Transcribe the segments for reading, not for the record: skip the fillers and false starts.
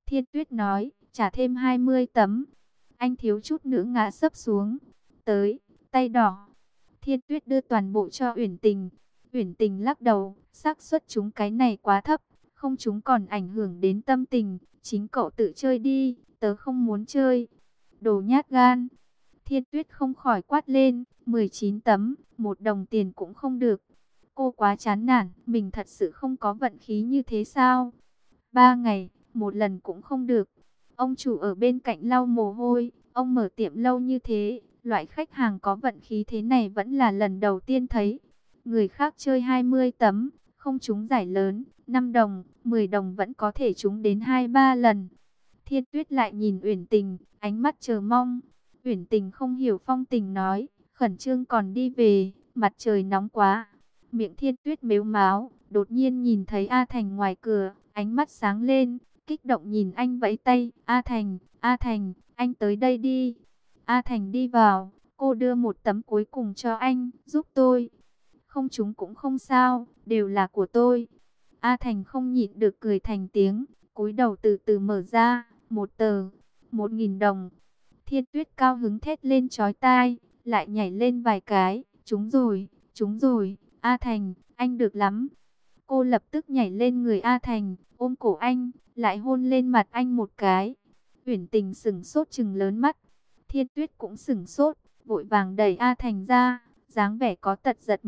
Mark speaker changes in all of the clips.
Speaker 1: Thiên Tuyết nói, trả thêm 20 tấm. Anh thiếu chút nữa ngã sấp xuống. Tới, tay đỏ. Thiên Tuyết đưa toàn bộ cho Uyển Tình. Uyển Tình lắc đầu, xác suất trúng cái này quá thấp, không trúng còn ảnh hưởng đến tâm tình, chính cậu tự chơi đi, tớ không muốn chơi. Đồ nhát gan. Thiên Tuyết không khỏi quát lên, 19 tấm, 1 đồng tiền cũng không được. Cô quá chán nản, mình thật sự không có vận khí như thế sao? 3 ngày, 1 lần cũng không được. Ông chủ ở bên cạnh lau mồ hôi, ông mở tiệm lâu như thế, loại khách hàng có vận khí thế này vẫn là lần đầu tiên thấy. Người khác chơi 20 tấm, không trúng giải lớn, 5 đồng, 10 đồng vẫn có thể trúng đến 2-3 lần. Thiên Tuyết lại nhìn Uyển Tình, ánh mắt chờ mong. Uyển Tình không hiểu phong tình nói, khẩn trương còn đi về, mặt trời nóng quá. Miệng Thiên Tuyết mếu máo, đột nhiên nhìn thấy A Thành ngoài cửa, ánh mắt sáng lên, kích động nhìn anh vẫy tay. A Thành, anh tới đây đi. A Thành đi vào, cô đưa 1 tấm cuối cùng cho anh, giúp tôi. Không trúng cũng không sao, đều là của tôi. A Thành không nhịn được cười thành tiếng, cúi đầu từ từ mở ra, 1 tờ, 1.000 đồng. Thiên Tuyết cao hứng thét lên chói tai, lại nhảy lên vài cái, trúng rồi, A Thành, anh được lắm. Cô lập tức nhảy lên người A Thành, ôm cổ anh, lại hôn lên mặt anh một cái. Uyển Tình sững sốt trừng lớn mắt, Thiên Tuyết cũng sững sốt, vội vàng đẩy A Thành ra, dáng vẻ có tật giật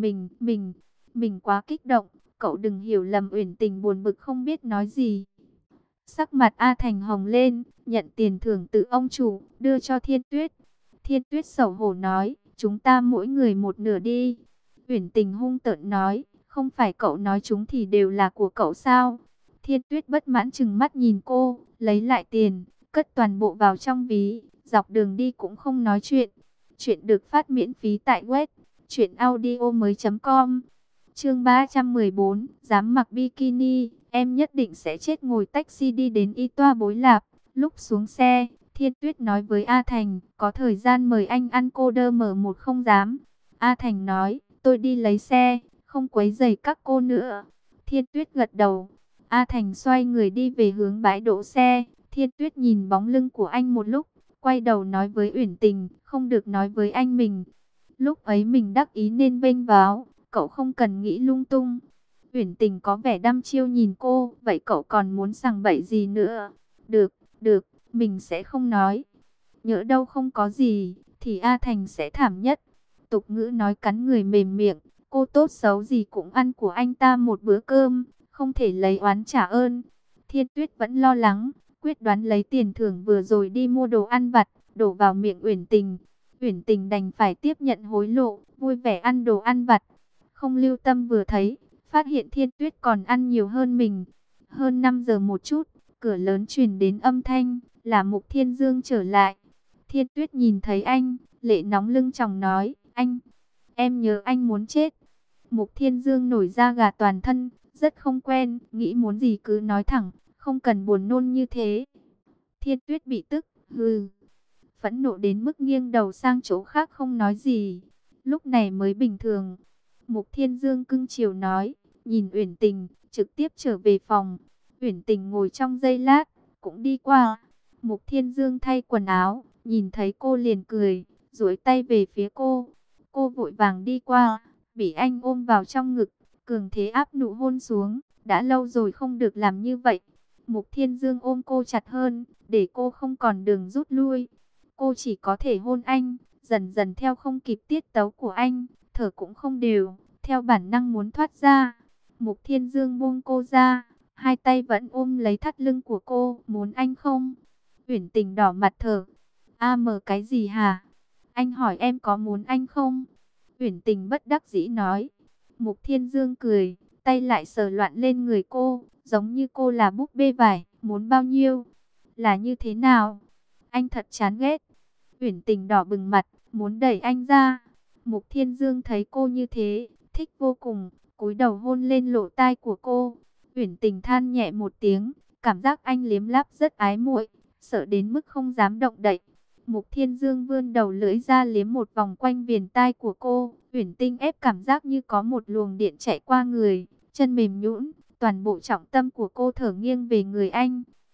Speaker 1: mình quá kích động, cậu đừng hiểu lầm. Uyển Tình buồn bực không biết nói gì. Sắc mặt A Thành hồng lên, nhận tiền thưởng từ ông chủ, đưa cho Thiên Tuyết. Thiên Tuyết xấu hổ nói, chúng ta mỗi người 1 nửa đi. Uyển Tình hung tợn nói, không phải cậu nói chúng thì đều là của cậu sao? Thiên Tuyết bất mãn trừng mắt nhìn cô, lấy lại tiền, cất toàn bộ vào trong ví, dọc đường đi cũng không nói chuyện. Chuyện được phát miễn phí tại web truyệnaudiomoi.com. Chương 314, dám mặc bikini, em nhất định sẽ chết. Ngồi taxi đi đến Y Toa Bối Lạp, lúc xuống xe, Thiên Tuyết nói với A Thành, có thời gian mời anh ăn cô đơ M1 không dám. A Thành nói, tôi đi lấy xe, không quấy rầy các cô nữa. Thiên Tuyết gật đầu. A Thành xoay người đi về hướng bãi đỗ xe. Thiên Tuyết nhìn bóng lưng của anh một lúc, quay đầu nói với Uyển Tình, không được nói với anh mình. Lúc ấy mình đắc ý nên vênh váo, cậu không cần nghĩ lung tung. Uyển Tình có vẻ đăm chiêu nhìn cô, vậy cậu còn muốn sằng bậy gì nữa? Được, mình sẽ không nói. Nhỡ đâu không có gì, thì A Thành sẽ thảm nhất. Tục ngữ nói cắn người mềm miệng, cô tốt xấu gì cũng ăn của anh ta một bữa cơm, không thể lấy oán trả ơn. Thiên Tuyết vẫn lo lắng, quyết đoán lấy tiền thưởng vừa rồi đi mua đồ ăn vặt, đổ vào miệng Uyển Tình. Uyển Tình đành phải tiếp nhận hối lộ, vui vẻ ăn đồ ăn vặt. Không lưu tâm vừa thấy, phát hiện Thiên Tuyết còn ăn nhiều hơn mình. Hơn 5 giờ một chút, cửa lớn truyền đến âm thanh, là Mục Thiên Dương trở lại. Thiên Tuyết nhìn thấy anh, lệ nóng lưng tròng nói, anh, em nhớ anh muốn chết. Mục Thiên Dương nổi da gà toàn thân, rất không quen, nghĩ muốn gì cứ nói thẳng, không cần buồn nôn như thế. Thiên Tuyết bị tức, hừ, phẫn nộ đến mức nghiêng đầu sang chỗ khác không nói gì. Lúc này mới bình thường. Mục Thiên Dương cưng chiều nói, nhìn Uyển Tình, trực tiếp trở về phòng. Uyển Tình ngồi trong giây lát, cũng đi qua. Mục Thiên Dương thay quần áo, nhìn thấy cô liền cười, duỗi tay về phía cô. Cô vội vàng đi qua, bị anh ôm vào trong ngực, cường thế áp nụ hôn xuống. Đã lâu rồi không được làm như vậy. Mục Thiên Dương ôm cô chặt hơn, để cô không còn đường rút lui. Cô chỉ có thể hôn anh, dần dần theo không kịp tiết tấu của anh, thở cũng không đều, theo bản năng muốn thoát ra. Mục Thiên Dương buông cô ra, hai tay vẫn ôm lấy thắt lưng của cô, muốn anh không? Uyển Tình đỏ mặt thở. Cái gì hả? Anh hỏi em có muốn anh không? Uyển Tình bất đắc dĩ nói. Mục Thiên Dương cười, tay lại sờ loạn lên người cô, giống như cô là búp bê vải, muốn bao nhiêu? Là như thế nào? Anh thật chán ghét. Uyển Tình đỏ bừng mặt, muốn đẩy anh ra. Mục Thiên Dương thấy cô như thế, thích vô cùng, cúi đầu hôn lên lỗ tai của cô. Uyển Tình than nhẹ một tiếng, cảm giác anh liếm láp rất ái muội, sợ đến mức không dám động đậy. Mục Thiên Dương vươn đầu lưỡi ra liếm một vòng quanh viền tai của cô. Uyển Tình ép cảm giác như có một luồng điện chạy qua người, chân mềm nhũn, toàn bộ trọng tâm của cô thở nghiêng về người anh.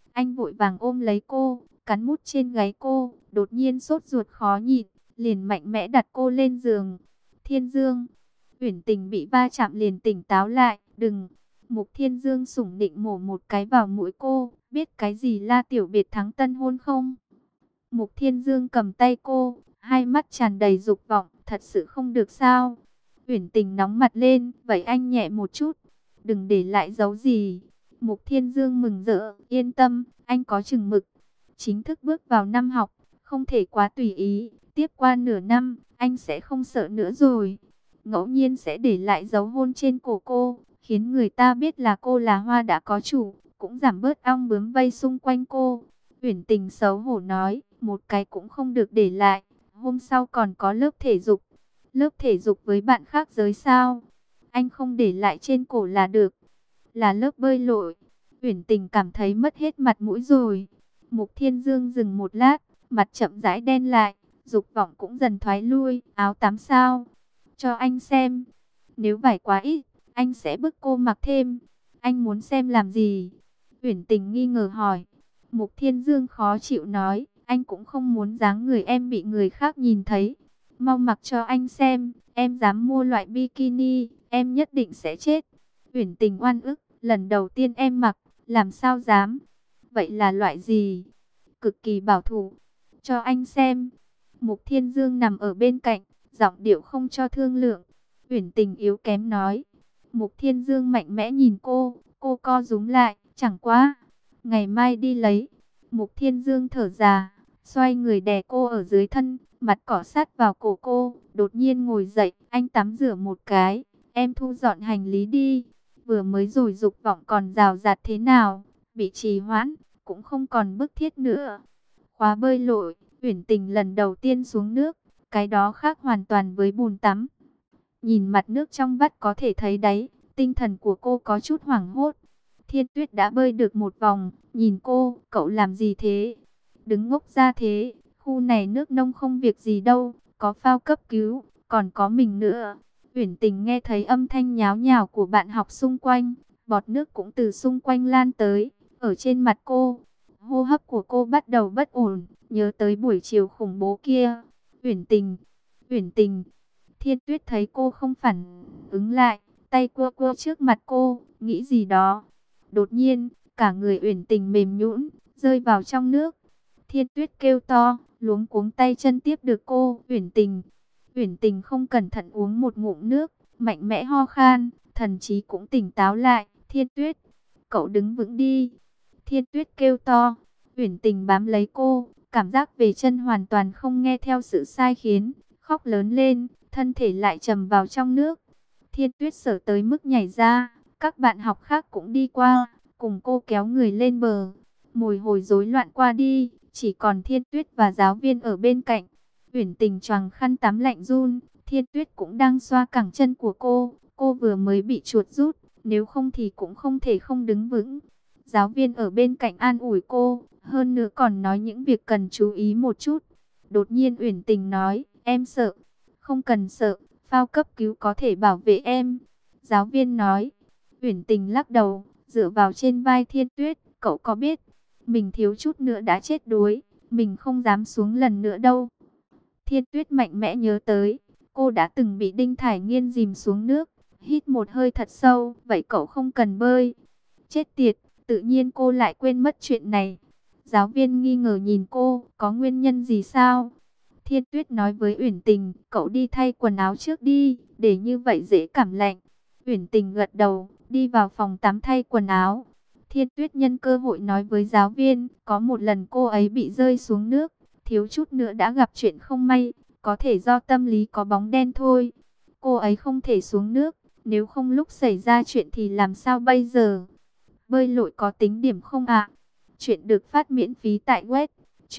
Speaker 1: Anh vội vàng ôm lấy cô, cắn mút trên gáy cô, đột nhiên sốt ruột khó nhịn, liền mạnh mẽ đặt cô lên giường. Thiên Dương, Uyển Tình bị va chạm liền tỉnh táo lại, đừng. Mục Thiên Dương sủng nịnh mổ một cái vào mũi cô, biết cái gì La Tiểu Biệt thắng tân hôn không? Mục Thiên Dương cầm tay cô, hai mắt tràn đầy dục vọng, thật sự không được sao? Uyển Tình nóng mặt lên, vậy anh nhẹ một chút, đừng để lại dấu gì. Mục Thiên Dương mừng rỡ, yên tâm, anh có chừng mực. Chính thức bước vào năm học, không thể quá tùy ý, tiếp qua nửa năm, anh sẽ không sợ nữa rồi. Ngẫu nhiên sẽ để lại dấu hôn trên cổ cô, khiến người ta biết là cô là hoa đã có chủ, cũng giảm bớt ong bướm vây xung quanh cô. Uyển Tình xấu hổ nói, một cái cũng không được để lại. Hôm sau còn có lớp thể dục. Lớp thể dục với bạn khác giới sao? Anh không để lại trên cổ là được. Là lớp bơi lội. Uyển Tình cảm thấy mất hết mặt mũi rồi. Mục Thiên Dương dừng một lát, mặt chậm rãi đen lại, dục vọng cũng dần thoái lui. Áo tắm sao? Cho anh xem. Nếu vải quá ít, anh sẽ bức cô mặc thêm. Anh muốn xem làm gì? Uyển Tình nghi ngờ hỏi. Mục Thiên Dương khó chịu nói, anh cũng không muốn dáng người em bị người khác nhìn thấy. Mau mặc cho anh xem, em dám mua loại bikini, em nhất định sẽ chết. Uyển Tình oan ức, lần đầu tiên em mặc, làm sao dám? Vậy là loại gì? Cực kỳ bảo thủ. Cho anh xem. Mục Thiên Dương nằm ở bên cạnh, giọng điệu không cho thương lượng. Uyển Tình yếu kém nói. Mục Thiên Dương mạnh mẽ nhìn cô co rúm lại, chẳng quá. Ngày mai đi lấy. Mục Thiên Dương thở ra, xoay người đè cô ở dưới thân, mặt cỏ sát vào cổ cô, đột nhiên ngồi dậy, anh tắm rửa một cái, em thu dọn hành lý đi. Vừa mới rồi dục vọng còn rào rạt thế nào, bị trì hoãn, cũng không còn bức thiết nữa. Khóa bơi lội, Uyển Tình lần đầu tiên xuống nước, cái đó khác hoàn toàn với bùn tắm. Nhìn mặt nước trong vắt có thể thấy đáy, tinh thần của cô có chút hoảng hốt. Thiên Tuyết đã bơi được một vòng, nhìn cô, cậu làm gì thế? Đứng ngốc ra thế, khu này nước nông không việc gì đâu, có phao cấp cứu, còn có mình nữa. Uyển Tình nghe thấy âm thanh nháo nhào của bạn học xung quanh, bọt nước cũng từ xung quanh lan tới, ở trên mặt cô. Hô hấp của cô bắt đầu bất ổn, nhớ tới buổi chiều khủng bố kia. Uyển Tình, Uyển Tình. Thiên Tuyết thấy cô không phản ứng lại, tay cua cua trước mặt cô, nghĩ gì đó. Đột nhiên, cả người Uyển Tình mềm nhũn, rơi vào trong nước. Thiên Tuyết kêu to, luống cuống tay chân tiếp được cô. Uyển Tình, Uyển Tình không cẩn thận uống một ngụm nước, mạnh mẽ ho khan, thần trí cũng tỉnh táo lại. Thiên Tuyết, cậu đứng vững đi. Thiên Tuyết kêu to. Uyển Tình bám lấy cô, cảm giác về chân hoàn toàn không nghe theo sự sai khiến, khóc lớn lên, thân thể lại trầm vào trong nước. Thiên Tuyết sợ tới mức nhảy ra, các bạn học khác cũng đi qua, cùng cô kéo người lên bờ. Mồi hồi rối loạn qua đi, chỉ còn Thiên Tuyết và giáo viên ở bên cạnh. Uyển Tình choàng khăn tắm lạnh run, Thiên Tuyết cũng đang xoa cẳng chân của cô vừa mới bị chuột rút, nếu không thì cũng không thể không đứng vững. Giáo viên ở bên cạnh an ủi cô, hơn nữa còn nói những việc cần chú ý một chút. Đột nhiên Uyển Tình nói, em sợ. Không cần sợ, phao cấp cứu có thể bảo vệ em. Giáo viên nói. Uyển Tình lắc đầu, dựa vào trên vai Thiên Tuyết, cậu có biết, mình thiếu chút nữa đã chết đuối, mình không dám xuống lần nữa đâu. Thiên Tuyết mạnh mẽ nhớ tới, cô đã từng bị Đinh Thải Nghiên dìm xuống nước, hít một hơi thật sâu, vậy cậu không cần bơi. Chết tiệt, tự nhiên cô lại quên mất chuyện này. Giáo viên nghi ngờ nhìn cô, có nguyên nhân gì sao? Thiên Tuyết nói với Uyển Tình, cậu đi thay quần áo trước đi, để như vậy dễ cảm lạnh. Uyển Tình gật đầu, đi vào phòng tắm thay quần áo. Thiên Tuyết nhân cơ hội nói với giáo viên, có một lần cô ấy bị rơi xuống nước, thiếu chút nữa đã gặp chuyện không may, có thể do tâm lý có bóng đen thôi. Cô ấy không thể xuống nước, nếu không lúc xảy ra chuyện thì làm sao bây giờ? Bơi lội có tính điểm không ạ? Chuyện được phát miễn phí tại web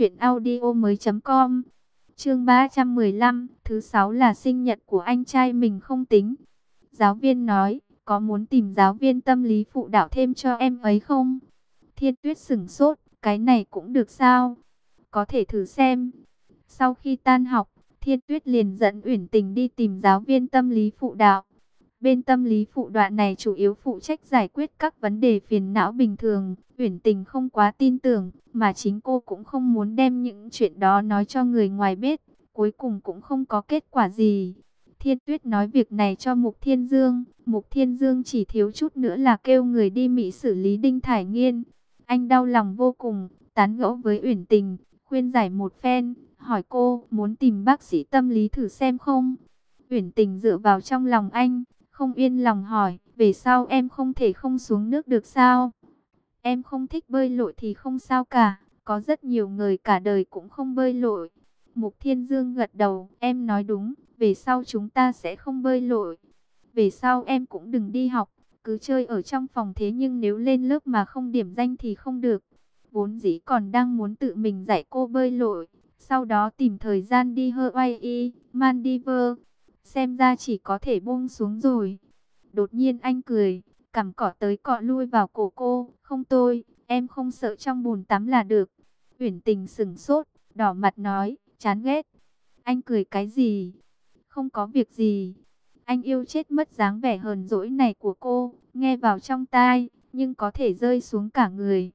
Speaker 1: truyệnaudiomoi.com. Chương 315, thứ 6 là sinh nhật của anh trai mình không tính. Giáo viên nói, có muốn tìm giáo viên tâm lý phụ đạo thêm cho em ấy không? Thiên Tuyết sửng sốt, cái này cũng được sao? Có thể thử xem. Sau khi tan học, Thiên Tuyết liền dẫn Uyển Tình đi tìm giáo viên tâm lý phụ đạo. Bên tâm lý phụ đoạn này chủ yếu phụ trách giải quyết các vấn đề phiền não bình thường. Uyển Tình không quá tin tưởng, mà chính cô cũng không muốn đem những chuyện đó nói cho người ngoài biết. Cuối cùng cũng không có kết quả gì. Thiên Tuyết nói việc này cho Mục Thiên Dương. Mục Thiên Dương chỉ thiếu chút nữa là kêu người đi Mỹ xử lý Đinh Thải Nghiên. Anh đau lòng vô cùng, tán gẫu với Uyển Tình, khuyên giải một phen, hỏi cô muốn tìm bác sĩ tâm lý thử xem không. Uyển Tình dựa vào trong lòng anh, không yên lòng hỏi, về sau em không thể không xuống nước được sao? Em không thích bơi lội thì không sao cả, có rất nhiều người cả đời cũng không bơi lội. Mục Thiên Dương gật đầu, em nói đúng, về sau chúng ta sẽ không bơi lội. Về sau em cũng đừng đi học, cứ chơi ở trong phòng, thế nhưng nếu lên lớp mà không điểm danh thì không được. Vốn dĩ còn đang muốn tự mình dạy cô bơi lội, sau đó tìm thời gian đi Hawaii, Maldives. Xem ra chỉ có thể buông xuống rồi. Đột nhiên anh cười, cằm cỏ tới cọ lui vào cổ cô. Không tôi, em không sợ trong bùn tắm là được. Uyển Tình sững sốt, đỏ mặt nói, chán ghét. Anh cười cái gì? Không có việc gì. Anh yêu chết mất dáng vẻ hờn dỗi này của cô, nghe vào trong tai, nhưng có thể rơi xuống cả người.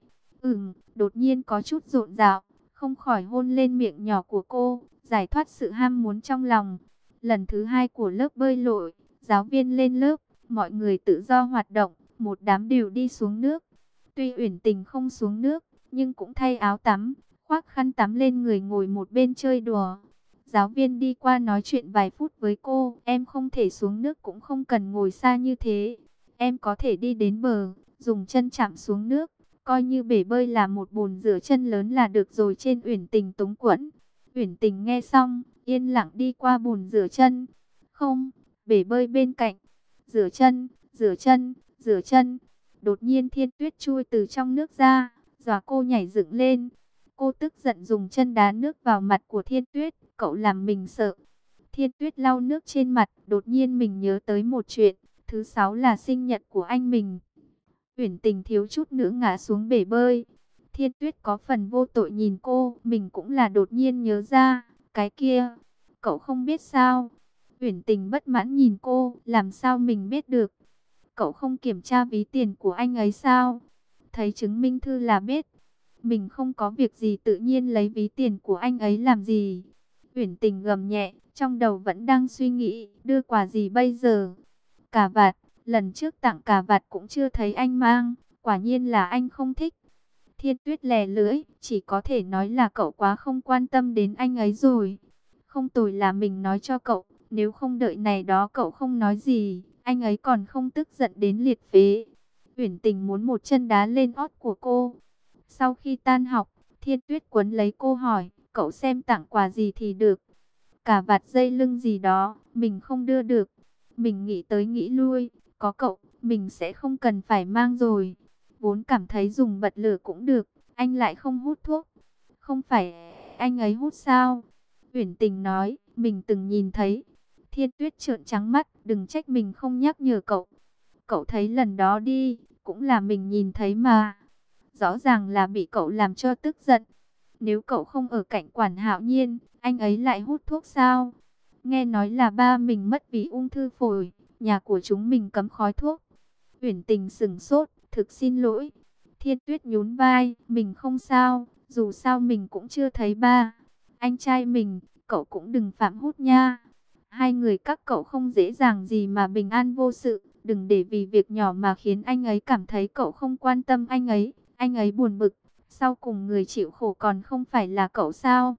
Speaker 1: Đột nhiên có chút rộn rạo, không khỏi hôn lên miệng nhỏ của cô, giải thoát sự ham muốn trong lòng. Lần thứ 2 của lớp bơi lội, giáo viên lên lớp, mọi người tự do hoạt động, một đám đều đi xuống nước. Tuy Uyển Tình không xuống nước, nhưng cũng thay áo tắm, khoác khăn tắm lên người ngồi một bên chơi đùa. Giáo viên đi qua nói chuyện vài phút với cô, em không thể xuống nước cũng không cần ngồi xa như thế. Em có thể đi đến bờ, dùng chân chạm xuống nước, coi như bể bơi là một bồn rửa chân lớn là được rồi. Trên Uyển Tình túng quẫn. Uyển Tình nghe xong, yên lặng đi qua bồn rửa chân. Không, bể bơi bên cạnh. Rửa chân, rửa chân, rửa chân. Đột nhiên Thiên Tuyết chui từ trong nước ra, dọa cô nhảy dựng lên. Cô tức giận dùng chân đá nước vào mặt của Thiên Tuyết, cậu làm mình sợ. Thiên Tuyết lau nước trên mặt, đột nhiên mình nhớ tới một chuyện, thứ 6 là sinh nhật của anh mình. Uyển Tình thiếu chút nữa ngã xuống bể bơi. Thiên Tuyết có phần vô tội nhìn cô, mình cũng là đột nhiên nhớ ra, cái kia, cậu không biết sao? Uyển Tình bất mãn nhìn cô, làm sao mình biết được? Cậu không kiểm tra ví tiền của anh ấy sao? Thấy chứng minh thư là biết. Mình không có việc gì tự nhiên lấy ví tiền của anh ấy làm gì? Uyển Tình gầm nhẹ, trong đầu vẫn đang suy nghĩ, đưa quà gì bây giờ? Cà vạt, lần trước tặng cà vạt cũng chưa thấy anh mang, quả nhiên là anh không thích. Thiên Tuyết lè lưỡi, chỉ có thể nói là cậu quá không quan tâm đến anh ấy rồi. Không tồi là mình nói cho cậu, nếu không đợi này đó cậu không nói gì, anh ấy còn không tức giận đến liệt phế. Uyển Tình muốn một chân đá lên ót của cô. Sau khi tan học, Thiên Tuyết quấn lấy cô hỏi, cậu xem tặng quà gì thì được. Cà vạt dây lưng gì đó, mình không đưa được. Mình nghĩ tới nghĩ lui, có cậu, mình sẽ không cần phải mang rồi. Vốn cảm thấy dùng bật lửa cũng được, anh lại không hút thuốc. Không phải anh ấy hút sao? Uyển Tình nói, mình từng nhìn thấy. Thiên Tuyết trợn trắng mắt, đừng trách mình không nhắc nhở cậu. Cậu thấy lần đó đi, cũng là mình nhìn thấy mà. Rõ ràng là bị cậu làm cho tức giận. Nếu cậu không ở cạnh Quản Hạo Nhiên, anh ấy lại hút thuốc sao? Nghe nói là ba mình mất vì ung thư phổi, nhà của chúng mình cấm khói thuốc. Uyển Tình sững sốt, thực xin lỗi. Thiên Tuyết nhún vai, mình không sao, dù sao mình cũng chưa thấy ba. Anh trai mình, cậu cũng đừng phạm hút nha. Hai người các cậu không dễ dàng gì mà bình an vô sự, đừng để vì việc nhỏ mà khiến anh ấy cảm thấy cậu không quan tâm anh ấy buồn bực. Sau cùng người chịu khổ còn không phải là cậu sao?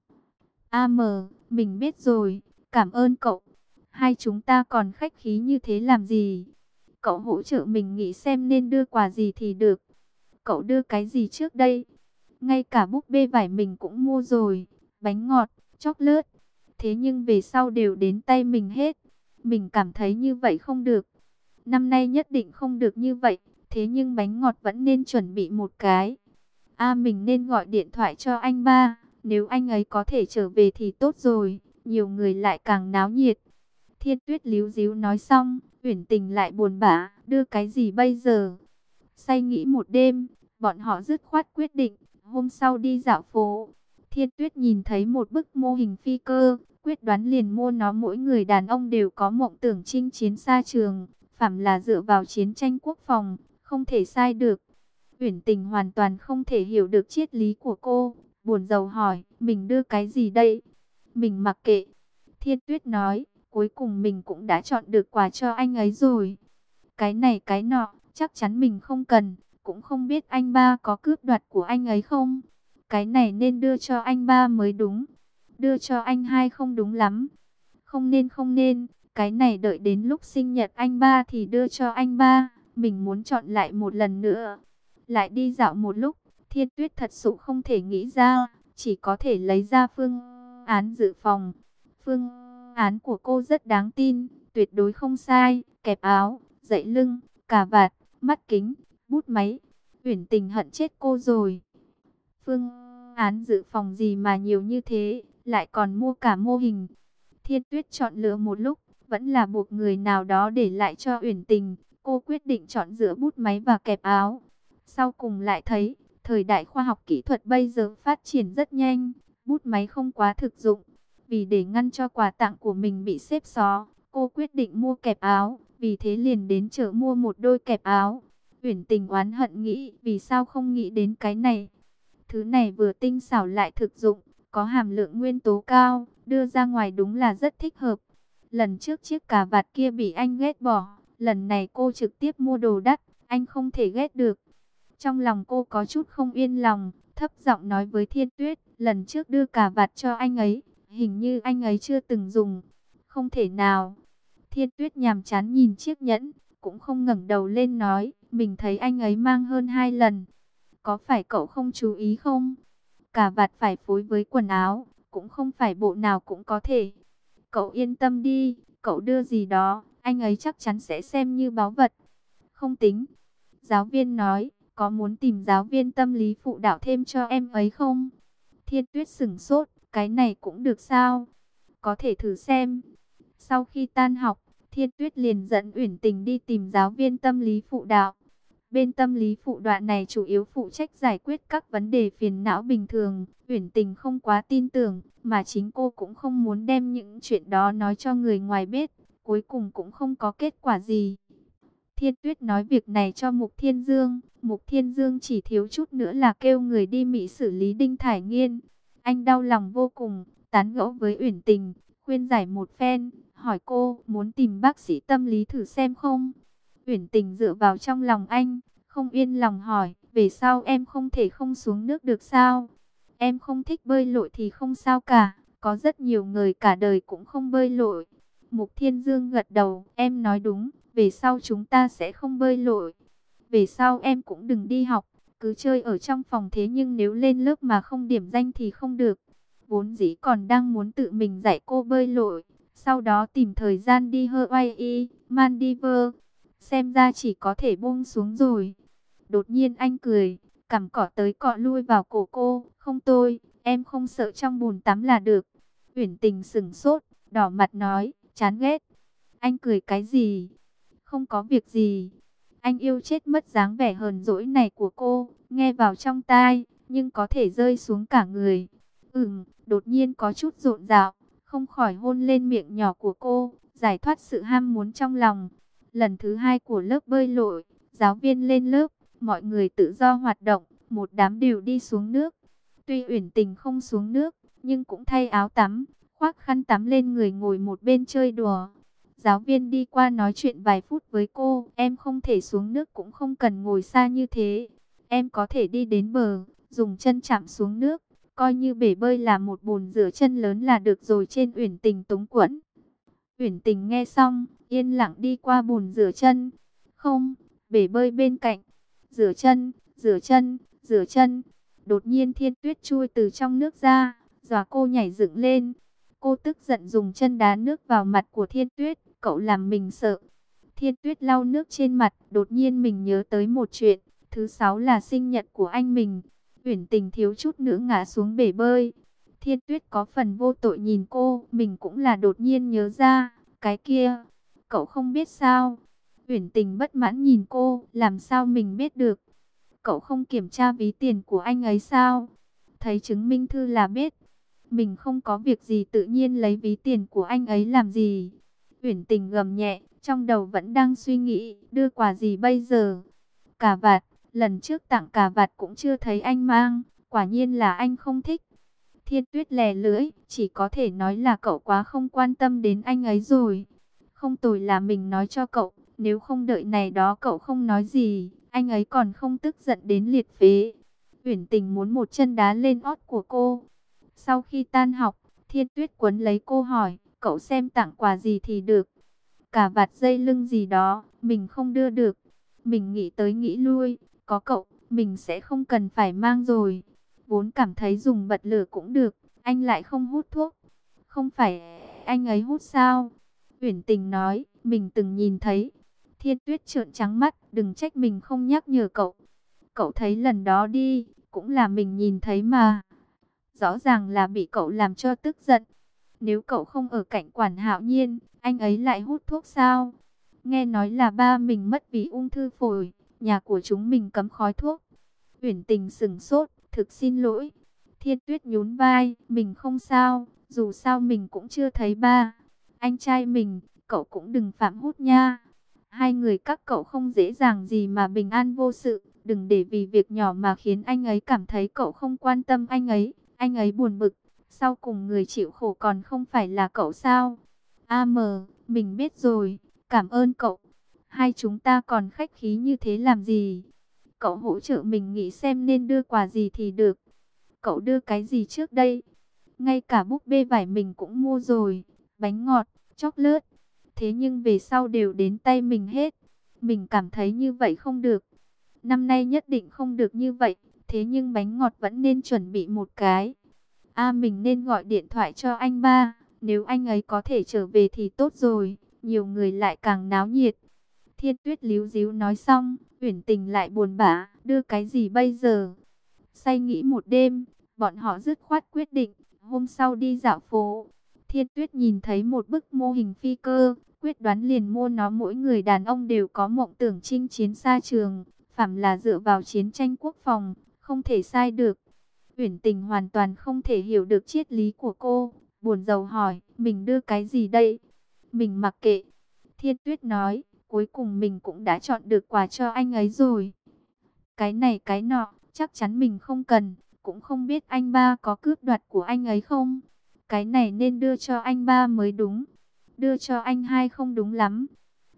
Speaker 1: Mình biết rồi, cảm ơn cậu. Hai chúng ta còn khách khí như thế làm gì? Cậu hỗ trợ mình nghĩ xem nên đưa quà gì thì được. Cậu đưa cái gì trước đây? Ngay cả búp bê vải mình cũng mua rồi, bánh ngọt, chocolate. Thế nhưng về sau đều đến tay mình hết. Mình cảm thấy như vậy không được. Năm nay nhất định không được như vậy. Thế nhưng bánh ngọt vẫn nên chuẩn bị một cái. Mình nên gọi điện thoại cho anh ba. Nếu anh ấy có thể trở về thì tốt rồi. Nhiều người lại càng náo nhiệt. Thiên Tuyết líu ríu nói xong, Uyển Tình lại buồn bã. Đưa cái gì bây giờ? Say nghĩ một đêm, bọn họ dứt khoát quyết định. Hôm sau đi dạo phố. Thiên Tuyết nhìn thấy một bức mô hình phi cơ, quyết đoán liền mua nó. Mỗi người đàn ông đều có mộng tưởng chinh chiến xa trường. Phàm là dựa vào chiến tranh quốc phòng, không thể sai được. Uyển Tình hoàn toàn không thể hiểu được triết lý của cô, buồn rầu hỏi, mình đưa cái gì đây? Mình mặc kệ. Thiên Tuyết nói, cuối cùng mình cũng đã chọn được quà cho anh ấy rồi. Cái này cái nọ, chắc chắn mình không cần, cũng không biết anh ba có cướp đoạt của anh ấy không? Cái này nên đưa cho anh ba mới đúng. Đưa cho anh hai không đúng lắm. Không nên, cái này đợi đến lúc sinh nhật anh ba thì đưa cho anh ba. Mình muốn chọn lại một lần nữa. Lại đi dạo một lúc, Thiên Tuyết thật sự không thể nghĩ ra, chỉ có thể lấy ra phương án dự phòng. Phương án của cô rất đáng tin, tuyệt đối không sai, kẹp áo, dãy lưng, cà vạt, mắt kính, bút máy. Uyển Tình hận chết cô rồi. Phương án dự phòng gì mà nhiều như thế, lại còn mua cả mô hình. Thiên Tuyết chọn lựa một lúc, vẫn là buộc người nào đó để lại cho Uyển Tình. Cô quyết định chọn giữa bút máy và kẹp áo. Sau cùng lại thấy, thời đại khoa học kỹ thuật bây giờ phát triển rất nhanh, bút máy không quá thực dụng. Vì để ngăn cho quà tặng của mình bị xếp xó, cô quyết định mua kẹp áo, vì thế liền đến chợ mua một đôi kẹp áo. Uyển Tình oán hận nghĩ, vì sao không nghĩ đến cái này? Thứ này vừa tinh xảo lại thực dụng, có hàm lượng nguyên tố cao, đưa ra ngoài đúng là rất thích hợp. Lần trước chiếc cà vạt kia bị anh ghét bỏ, lần này cô trực tiếp mua đồ đắt, anh không thể ghét được. Trong lòng cô có chút không yên lòng, thấp giọng nói với Thiên Tuyết, lần trước đưa cà vạt cho anh ấy, hình như anh ấy chưa từng dùng. Không thể nào. Thiên Tuyết nhàm chán nhìn chiếc nhẫn, cũng không ngẩng đầu lên nói, mình thấy anh ấy mang hơn 2 lần. Có phải cậu không chú ý không? Cà vạt phải phối với quần áo, cũng không phải bộ nào cũng có thể. Cậu yên tâm đi, cậu đưa gì đó, anh ấy chắc chắn sẽ xem như báu vật. Không tính. Giáo viên nói, có muốn tìm giáo viên tâm lý phụ đạo thêm cho em ấy không? Thiên Tuyết sửng sốt, cái này cũng được sao? Có thể thử xem. Sau khi tan học, Thiên Tuyết liền dẫn Uyển Tình đi tìm giáo viên tâm lý phụ đạo. Bên tâm lý phụ đoạn này chủ yếu phụ trách giải quyết các vấn đề phiền não bình thường. Uyển Tình không quá tin tưởng, mà chính cô cũng không muốn đem những chuyện đó nói cho người ngoài biết. Cuối cùng cũng không có kết quả gì. Thiên Tuyết nói việc này cho Mục Thiên Dương. Mục Thiên Dương chỉ thiếu chút nữa là kêu người đi Mỹ xử lý Đinh Thải Nghiên. Anh đau lòng vô cùng, tán gẫu với Uyển Tình, khuyên giải một phen, hỏi cô muốn tìm bác sĩ tâm lý thử xem không. Uyển Tình dựa vào trong lòng anh, không yên lòng hỏi, về sau em không thể không xuống nước được sao? Em không thích bơi lội thì không sao cả, có rất nhiều người cả đời cũng không bơi lội. Mục Thiên Dương gật đầu, em nói đúng, về sau chúng ta sẽ không bơi lội. Về sau em cũng đừng đi học, cứ chơi ở trong phòng thế nhưng nếu lên lớp mà không điểm danh thì không được. Vốn dĩ còn đang muốn tự mình dạy cô bơi lội, sau đó tìm thời gian đi Hawaii, Maldives. Xem ra chỉ có thể buông xuống rồi. Đột nhiên anh cười, cằm cỏ tới cọ lui vào cổ cô. Không tôi, em không sợ trong bùn tắm là được. Uyển Tình sững sốt, đỏ mặt nói, chán ghét. Anh cười cái gì? Không có việc gì. Anh yêu chết mất dáng vẻ hờn dỗi này của cô, nghe vào trong tai, nhưng có thể rơi xuống cả người. Đột nhiên có chút rộn rạo, không khỏi hôn lên miệng nhỏ của cô, giải thoát sự ham muốn trong lòng. Lần thứ 2 của lớp bơi lội, giáo viên lên lớp, mọi người tự do hoạt động, một đám đều đi xuống nước. Tuy Uyển Tình không xuống nước, nhưng cũng thay áo tắm, khoác khăn tắm lên người ngồi một bên chơi đùa. Giáo viên đi qua nói chuyện vài phút với cô, em không thể xuống nước cũng không cần ngồi xa như thế. Em có thể đi đến bờ, dùng chân chạm xuống nước, coi như bể bơi là một bồn rửa chân lớn là được rồi. Trên Uyển Tình túng quẫn. Uyển Tình nghe xong, yên lặng đi qua bồn rửa chân. Không, bể bơi bên cạnh. Rửa chân, rửa chân, rửa chân. Đột nhiên Thiên Tuyết chui từ trong nước ra, dọa cô nhảy dựng lên. Cô tức giận dùng chân đá nước vào mặt của Thiên Tuyết, cậu làm mình sợ. Thiên Tuyết lau nước trên mặt, đột nhiên mình nhớ tới một chuyện. Thứ 6 là sinh nhật của anh mình. Uyển Tình thiếu chút nữa ngã xuống bể bơi. Thiên Tuyết có phần vô tội nhìn cô, mình cũng là đột nhiên nhớ ra, cái kia, cậu không biết sao? Uyển Tình bất mãn nhìn cô, làm sao mình biết được? Cậu không kiểm tra ví tiền của anh ấy sao? Thấy chứng minh thư là biết. Mình không có việc gì tự nhiên lấy ví tiền của anh ấy làm gì? Uyển Tình gầm nhẹ, trong đầu vẫn đang suy nghĩ, đưa quà gì bây giờ? Cà vạt, lần trước tặng cà vạt cũng chưa thấy anh mang, quả nhiên là anh không thích. Thiên Tuyết lè lưỡi, chỉ có thể nói là cậu quá không quan tâm đến anh ấy rồi. Không tồi là mình nói cho cậu, nếu không đợi này đó cậu không nói gì, anh ấy còn không tức giận đến liệt phế. Uyển Tình muốn một chân đá lên ót của cô. Sau khi tan học, Thiên Tuyết quấn lấy cô hỏi, cậu xem tặng quà gì thì được. Cả vạt dây lưng gì đó, mình không đưa được. Mình nghĩ tới nghĩ lui, có cậu, mình sẽ không cần phải mang rồi. Vốn cảm thấy dùng bật lửa cũng được, anh lại không hút thuốc. Không phải anh ấy hút sao? Uyển Tình nói, mình từng nhìn thấy. Thiên Tuyết trợn trắng mắt, đừng trách mình không nhắc nhở cậu. Cậu thấy lần đó đi, cũng là mình nhìn thấy mà. Rõ ràng là bị cậu làm cho tức giận. Nếu cậu không ở cạnh Quản Hạo Nhiên, anh ấy lại hút thuốc sao? Nghe nói là ba mình mất vì ung thư phổi, nhà của chúng mình cấm khói thuốc. Uyển Tình sững sốt, thực xin lỗi. Thiên Tuyết nhún vai, mình không sao, dù sao mình cũng chưa thấy ba. Anh trai mình, cậu cũng đừng phạm hút nha. Hai người các cậu không dễ dàng gì mà bình an vô sự, đừng để vì việc nhỏ mà khiến anh ấy cảm thấy cậu không quan tâm anh ấy buồn bực. Sau cùng người chịu khổ còn không phải là cậu sao? Mình biết rồi, cảm ơn cậu. Hai chúng ta còn khách khí như thế làm gì? Cậu hỗ trợ mình nghĩ xem nên đưa quà gì thì được. Cậu đưa cái gì trước đây? Ngay cả búp bê vải mình cũng mua rồi, bánh ngọt, chocolate. Thế nhưng về sau đều đến tay mình hết. Mình cảm thấy như vậy không được. Năm nay nhất định không được như vậy. Thế nhưng bánh ngọt vẫn nên chuẩn bị một cái. Mình nên gọi điện thoại cho anh ba. Nếu anh ấy có thể trở về thì tốt rồi. Nhiều người lại càng náo nhiệt. Thiên Tuyết líu ríu nói xong, Uyển Tình lại buồn bã, đưa cái gì bây giờ? Say nghĩ một đêm, bọn họ dứt khoát quyết định, hôm sau đi dạo phố. Thiên Tuyết nhìn thấy một bức mô hình phi cơ, quyết đoán liền mua nó. Mỗi người đàn ông đều có mộng tưởng chinh chiến xa trường, phàm là dựa vào chiến tranh quốc phòng, không thể sai được. Uyển Tình hoàn toàn không thể hiểu được triết lý của cô, buồn rầu hỏi, mình đưa cái gì đây? Mình mặc kệ. Thiên Tuyết nói, cuối cùng mình cũng đã chọn được quà cho anh ấy rồi. Cái này cái nọ, chắc chắn mình không cần, cũng không biết anh ba có cướp đoạt của anh ấy không. Cái này nên đưa cho anh ba mới đúng, đưa cho anh hai không đúng lắm.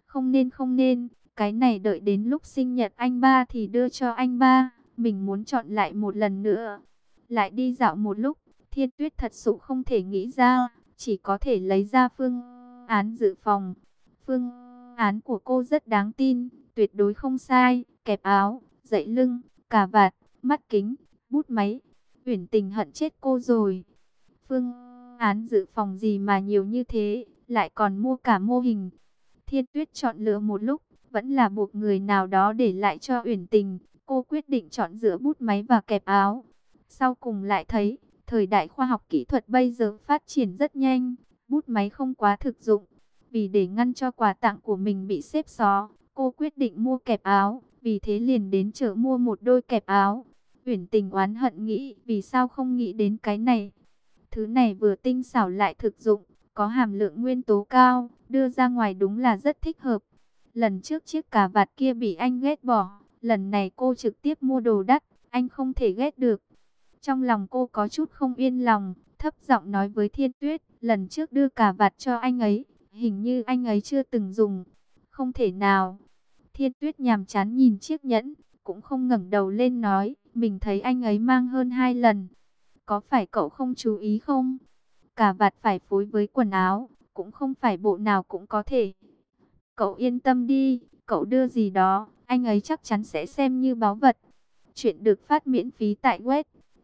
Speaker 1: Không nên, cái này đợi đến lúc sinh nhật anh ba thì đưa cho anh ba, mình muốn chọn lại một lần nữa. Lại đi dạo một lúc, Thiên Tuyết thật sự không thể nghĩ ra, chỉ có thể lấy ra phương án dự phòng. Phương án của cô rất đáng tin, tuyệt đối không sai, kẹp áo, dãy lưng, cà vạt, mắt kính, bút máy. Uyển Tình hận chết cô rồi. Phương án dự phòng gì mà nhiều như thế, lại còn mua cả mô hình. Thiên Tuyết chọn lựa một lúc, vẫn là buộc người nào đó để lại cho Uyển Tình. Cô quyết định chọn giữa bút máy và kẹp áo. Sau cùng lại thấy, thời đại khoa học kỹ thuật bây giờ phát triển rất nhanh, bút máy không quá thực dụng. Vì để ngăn cho quà tặng của mình bị xếp xó, cô quyết định mua kẹp áo, vì thế liền đến chợ mua một đôi kẹp áo. Uyển Tình oán hận nghĩ, vì sao không nghĩ đến cái này? Thứ này vừa tinh xảo lại thực dụng, có hàm lượng nguyên tố cao, đưa ra ngoài đúng là rất thích hợp. Lần trước chiếc cà vạt kia bị anh ghét bỏ, lần này cô trực tiếp mua đồ đắt, anh không thể ghét được. Trong lòng cô có chút không yên lòng, thấp giọng nói với Thiên Tuyết, lần trước đưa cà vạt cho anh ấy, hình như anh ấy chưa từng dùng. Không thể nào. Thiên Tuyết nhàm chán nhìn chiếc nhẫn, cũng không ngẩng đầu lên nói, mình thấy anh ấy mang hơn 2 lần. Có phải cậu không chú ý không? Cà vạt phải phối với quần áo, cũng không phải bộ nào cũng có thể. Cậu yên tâm đi, cậu đưa gì đó, anh ấy chắc chắn sẽ xem như báu vật. Chuyện được phát miễn phí tại web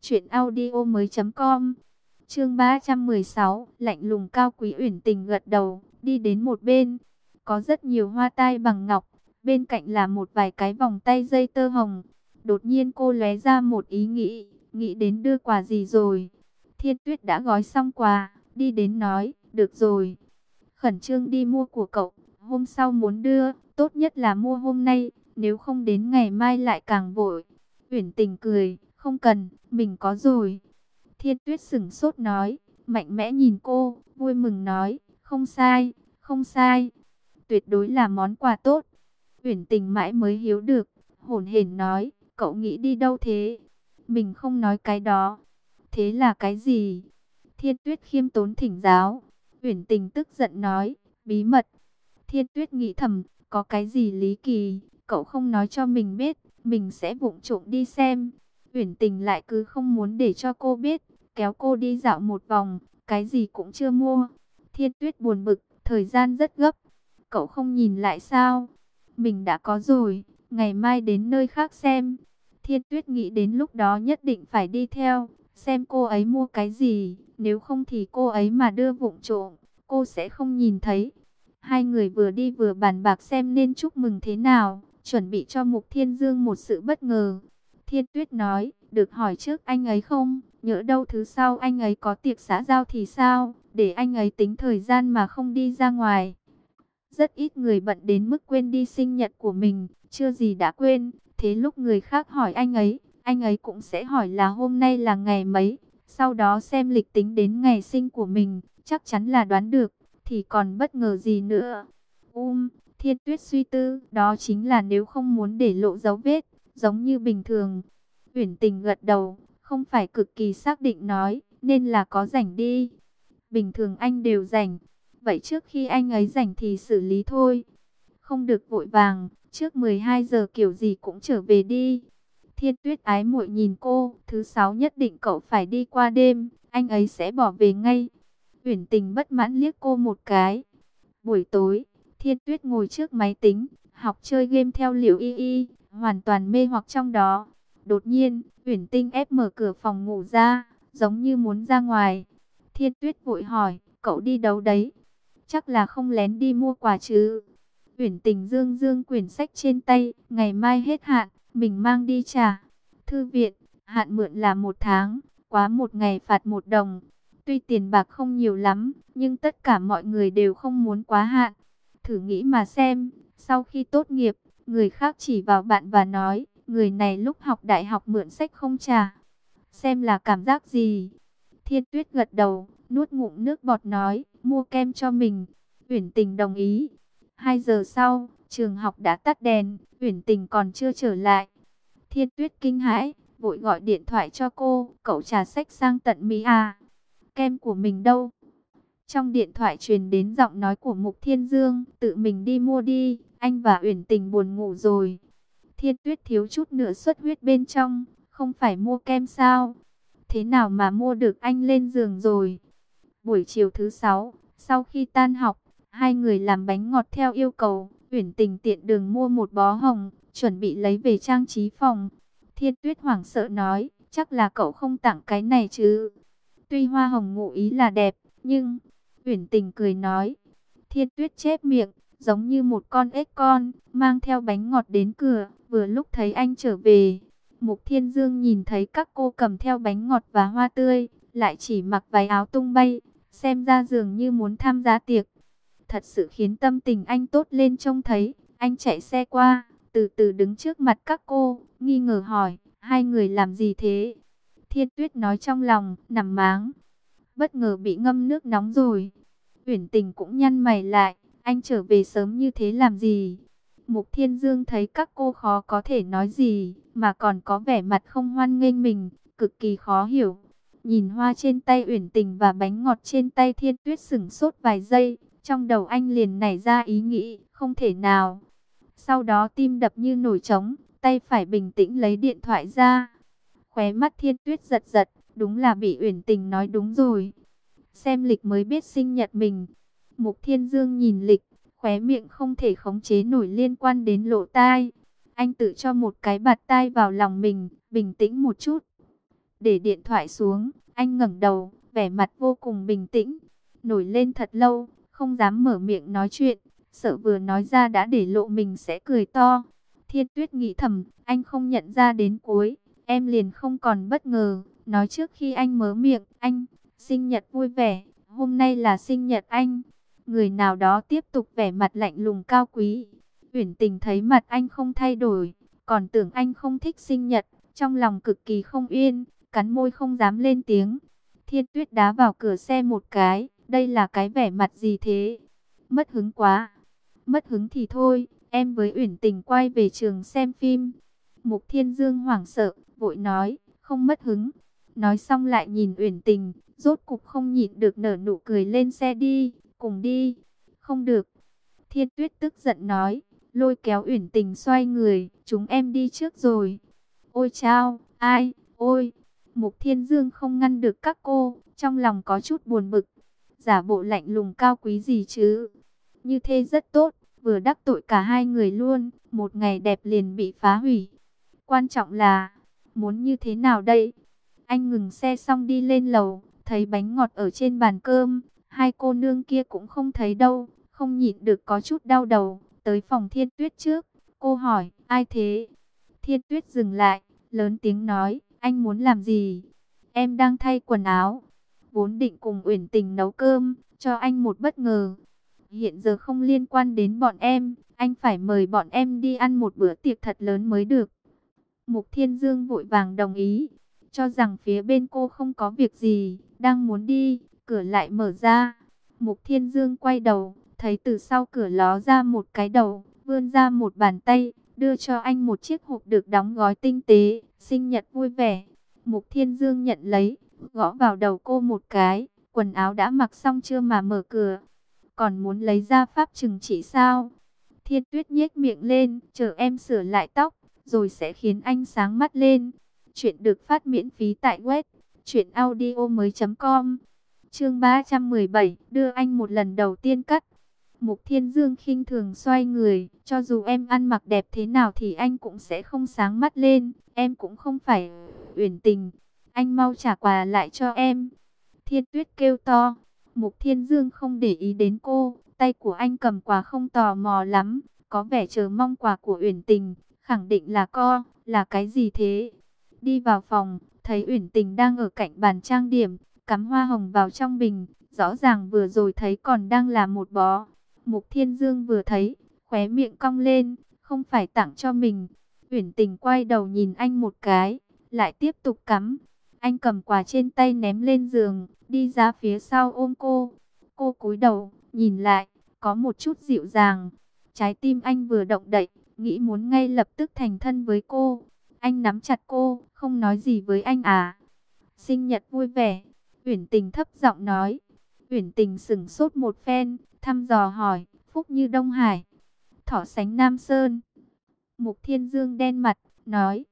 Speaker 1: truyệnaudiomoi.com. Chương 316, lạnh lùng cao quý. Uyển Tình gật đầu, đi đến một bên, có rất nhiều hoa tai bằng ngọc, bên cạnh là một vài cái vòng tay dây tơ hồng. Đột nhiên cô lóe ra một ý nghĩ đến đưa quà gì rồi. Thiên Tuyết đã gói xong quà, đi đến nói, được rồi, khẩn trương đi mua của cậu, hôm sau muốn đưa, tốt nhất là mua hôm nay, nếu không đến ngày mai lại càng vội. Uyển Tình cười, không cần, mình có rồi. Thiên Tuyết sững sốt nói, mạnh mẽ nhìn cô, vui mừng nói, không sai, Không sai, tuyệt đối là món quà tốt. Uyển Tình mãi mới hiểu được, hổn hển nói, cậu nghĩ đi đâu thế? Mình không nói cái đó. Thế là cái gì? Thiên Tuyết khiêm tốn thỉnh giáo. Uyển Tình tức giận nói, bí mật. Thiên Tuyết nghĩ thầm, có cái gì lý kỳ, cậu không nói cho mình biết, mình sẽ vụng trộm đi xem. Uyển Tình lại cứ không muốn để cho cô biết, kéo cô đi dạo một vòng, cái gì cũng chưa mua. Thiên Tuyết buồn bực, thời gian rất gấp. Cậu không nhìn lại sao? Mình đã có rồi, ngày mai đến nơi khác xem. Thiên Tuyết nghĩ đến lúc đó nhất định phải đi theo, xem cô ấy mua cái gì, nếu không thì cô ấy mà đưa vụng trộm, cô sẽ không nhìn thấy. Hai người vừa đi vừa bàn bạc xem nên chúc mừng thế nào, chuẩn bị cho Mục Thiên Dương một sự bất ngờ. Thiên Tuyết nói, được hỏi trước anh ấy không, nhỡ đâu thứ sau anh ấy có tiệc xã giao thì sao, để anh ấy tính thời gian mà không đi ra ngoài. Rất ít người bận đến mức quên đi sinh nhật của mình, chưa gì đã quên, thế lúc người khác hỏi anh ấy cũng sẽ hỏi là hôm nay là ngày mấy, sau đó xem lịch tính đến ngày sinh của mình, chắc chắn là đoán được, thì còn bất ngờ gì nữa. Thiên Tuyết suy tư, đó chính là nếu không muốn để lộ dấu vết, giống như bình thường. Uyển Tình gật đầu, không phải cực kỳ xác định nói, nên là có rảnh đi. Bình thường anh đều rảnh, vậy trước khi anh ấy rảnh thì xử lý thôi. Không được vội vàng, trước 12 giờ kiểu gì cũng trở về đi. Thiên Tuyết ái muội nhìn cô, thứ sáu nhất định cậu phải đi qua đêm, anh ấy sẽ bỏ về ngay. Uyển Tình bất mãn liếc cô một cái. Buổi tối, Thiên Tuyết ngồi trước máy tính, học chơi game theo Liễu Y Y, hoàn toàn mê hoặc trong đó. Đột nhiên, Uyển Tinh ép mở cửa phòng ngủ ra, giống như muốn ra ngoài. Thiên Tuyết vội hỏi, cậu đi đâu đấy? Chắc là không lén đi mua quà chứ? Uyển Tình dương dương quyển sách trên tay, ngày mai hết hạn, mình mang đi trả. Thư viện, hạn mượn là 1 tháng, quá 1 ngày phạt 1 đồng. Tuy tiền bạc không nhiều lắm, nhưng tất cả mọi người đều không muốn quá hạn. Thử nghĩ mà xem, sau khi tốt nghiệp, người khác chỉ vào bạn và nói, người này lúc học đại học mượn sách không trả. Xem là cảm giác gì? Thiên Tuyết gật đầu, nuốt ngụm nước bọt nói, mua kem cho mình. Uyển Tình đồng ý. 2 giờ sau, trường học đã tắt đèn, Uyển Tình còn chưa trở lại. Thiên Tuyết kinh hãi, vội gọi điện thoại cho cô, cậu trả sách sang tận Mỹ à? Kem của mình đâu? Trong điện thoại truyền đến giọng nói của Mục Thiên Dương, tự mình đi mua đi, anh và Uyển Tình buồn ngủ rồi. Thiên Tuyết thiếu chút nữa xuất huyết bên trong, không phải mua kem sao? Thế nào mà mua được, anh lên giường rồi? Buổi chiều thứ sáu, sau khi tan học, hai người làm bánh ngọt theo yêu cầu. Uyển Tình tiện đường mua một bó hồng, chuẩn bị lấy về trang trí phòng. Thiên Tuyết hoảng sợ nói, chắc là cậu không tặng cái này chứ? Tuy hoa hồng ngụ ý là đẹp, nhưng... Uyển Tình cười nói. Thiên Tuyết chép miệng, giống như một con ếch con, mang theo bánh ngọt đến cửa, vừa lúc thấy anh trở về. Mục Thiên Dương nhìn thấy các cô cầm theo bánh ngọt và hoa tươi, lại chỉ mặc váy áo tung bay, xem ra dường như muốn tham gia tiệc. Thật sự khiến tâm tình anh tốt lên trông thấy, anh chạy xe qua, từ từ đứng trước mặt các cô, nghi ngờ hỏi, hai người làm gì thế? Thiên Tuyết nói trong lòng, nằm máng, bất ngờ bị ngâm nước nóng rồi. Uyển Tình cũng nhăn mày lại, anh trở về sớm như thế làm gì? Mục Thiên Dương thấy các cô khó có thể nói gì, mà còn có vẻ mặt không hoan nghênh mình, cực kỳ khó hiểu. Nhìn hoa trên tay Uyển Tình và bánh ngọt trên tay Thiên Tuyết sửng sốt vài giây, trong đầu anh liền nảy ra ý nghĩ, không thể nào. Sau đó tim đập như nổi trống, tay phải bình tĩnh lấy điện thoại ra. Khóe mắt Thiên Tuyết giật giật, đúng là bị Uyển Tình nói đúng rồi. Xem lịch mới biết sinh nhật mình. Mục Thiên Dương nhìn lịch, khóe miệng không thể khống chế nổi liên quan đến lỗ tai. Anh tự cho một cái bạt tai vào lòng mình, bình tĩnh một chút. Để điện thoại xuống, anh ngẩng đầu, vẻ mặt vô cùng bình tĩnh. Nổi lên thật lâu, không dám mở miệng nói chuyện, sợ vừa nói ra đã để lộ mình sẽ cười to. Thiên Tuyết nghĩ thầm, anh không nhận ra đến cuối, em liền không còn bất ngờ. Nói trước khi anh mở miệng, anh, sinh nhật vui vẻ, hôm nay là sinh nhật anh. Người nào đó tiếp tục vẻ mặt lạnh lùng cao quý. Uyển Tình thấy mặt anh không thay đổi, còn tưởng anh không thích sinh nhật, trong lòng cực kỳ không yên, cắn môi không dám lên tiếng. Thiên Tuyết đá vào cửa xe một cái, đây là cái vẻ mặt gì thế? Mất hứng quá. Mất hứng thì thôi, em với Uyển Tình quay về trường xem phim. Mục Thiên Dương hoảng sợ, vội nói, không mất hứng. Nói xong lại nhìn Uyển Tình, rốt cục không nhịn được nở nụ cười, lên xe đi, cùng đi. Không được. Thiên Tuyết tức giận nói, lôi kéo Uyển Tình xoay người, chúng em đi trước rồi. Ôi chao, ai, ôi. Mục Thiên Dương không ngăn được các cô, trong lòng có chút buồn bực. Giả bộ lạnh lùng cao quý gì chứ. Như thế rất tốt, vừa đắc tội cả hai người luôn, một ngày đẹp liền bị phá hủy. Quan trọng là, muốn như thế nào đây? Anh ngừng xe xong đi lên lầu, thấy bánh ngọt ở trên bàn cơm, hai cô nương kia cũng không thấy đâu, không nhịn được có chút đau đầu, tới phòng Thiên Tuyết trước. Cô hỏi, ai thế? Thiên Tuyết dừng lại, lớn tiếng nói, anh muốn làm gì? Em đang thay quần áo, vốn định cùng Uyển Tình nấu cơm, cho anh một bất ngờ. Hiện giờ không liên quan đến bọn em, anh phải mời bọn em đi ăn một bữa tiệc thật lớn mới được. Mục Thiên Dương vội vàng đồng ý, cho rằng phía bên cô không có việc gì, đang muốn đi, cửa lại mở ra. Mục Thiên Dương quay đầu, thấy từ sau cửa ló ra một cái đầu, vươn ra một bàn tay, đưa cho anh một chiếc hộp được đóng gói tinh tế, sinh nhật vui vẻ. Mục Thiên Dương nhận lấy, gõ vào đầu cô một cái, quần áo đã mặc xong chưa mà mở cửa? Còn muốn lấy ra pháp trừng trị sao? Thiên Tuyết nhếch miệng lên, chờ em sửa lại tóc, rồi sẽ khiến anh sáng mắt lên. Chuyện được phát miễn phí tại web truyệnaudiomoi.com. Chương 317, đưa anh một lần đầu tiên cắt. Mục Thiên Dương khinh thường xoay người, cho dù em ăn mặc đẹp thế nào thì anh cũng sẽ không sáng mắt lên, em cũng không phải Uyển Tình, anh mau trả quà lại cho em. Thiên Tuyết kêu to. Mục Thiên Dương không để ý đến cô, tay của anh cầm quà không tò mò lắm, có vẻ chờ mong quà của Uyển Tình, khẳng định là cái gì thế? Đi vào phòng, thấy Uyển Tình đang ở cạnh bàn trang điểm, cắm hoa hồng vào trong bình, rõ ràng vừa rồi thấy còn đang là một bó. Mục Thiên Dương vừa thấy, khóe miệng cong lên, không phải tặng cho mình. Uyển Tình quay đầu nhìn anh một cái, lại tiếp tục cắm. Anh cầm quà trên tay ném lên giường, đi ra phía sau ôm cô. Cô cúi đầu, nhìn lại, có một chút dịu dàng. Trái tim anh vừa động đậy, nghĩ muốn ngay lập tức thành thân với cô. Anh nắm chặt cô, không nói gì với anh à? Sinh nhật vui vẻ, Uyển Tình thấp giọng nói. Uyển Tình sững sốt một phen, thăm dò hỏi, phúc như Đông Hải, thỏ sánh Nam Sơn. Mục Thiên Dương đen mặt, nói,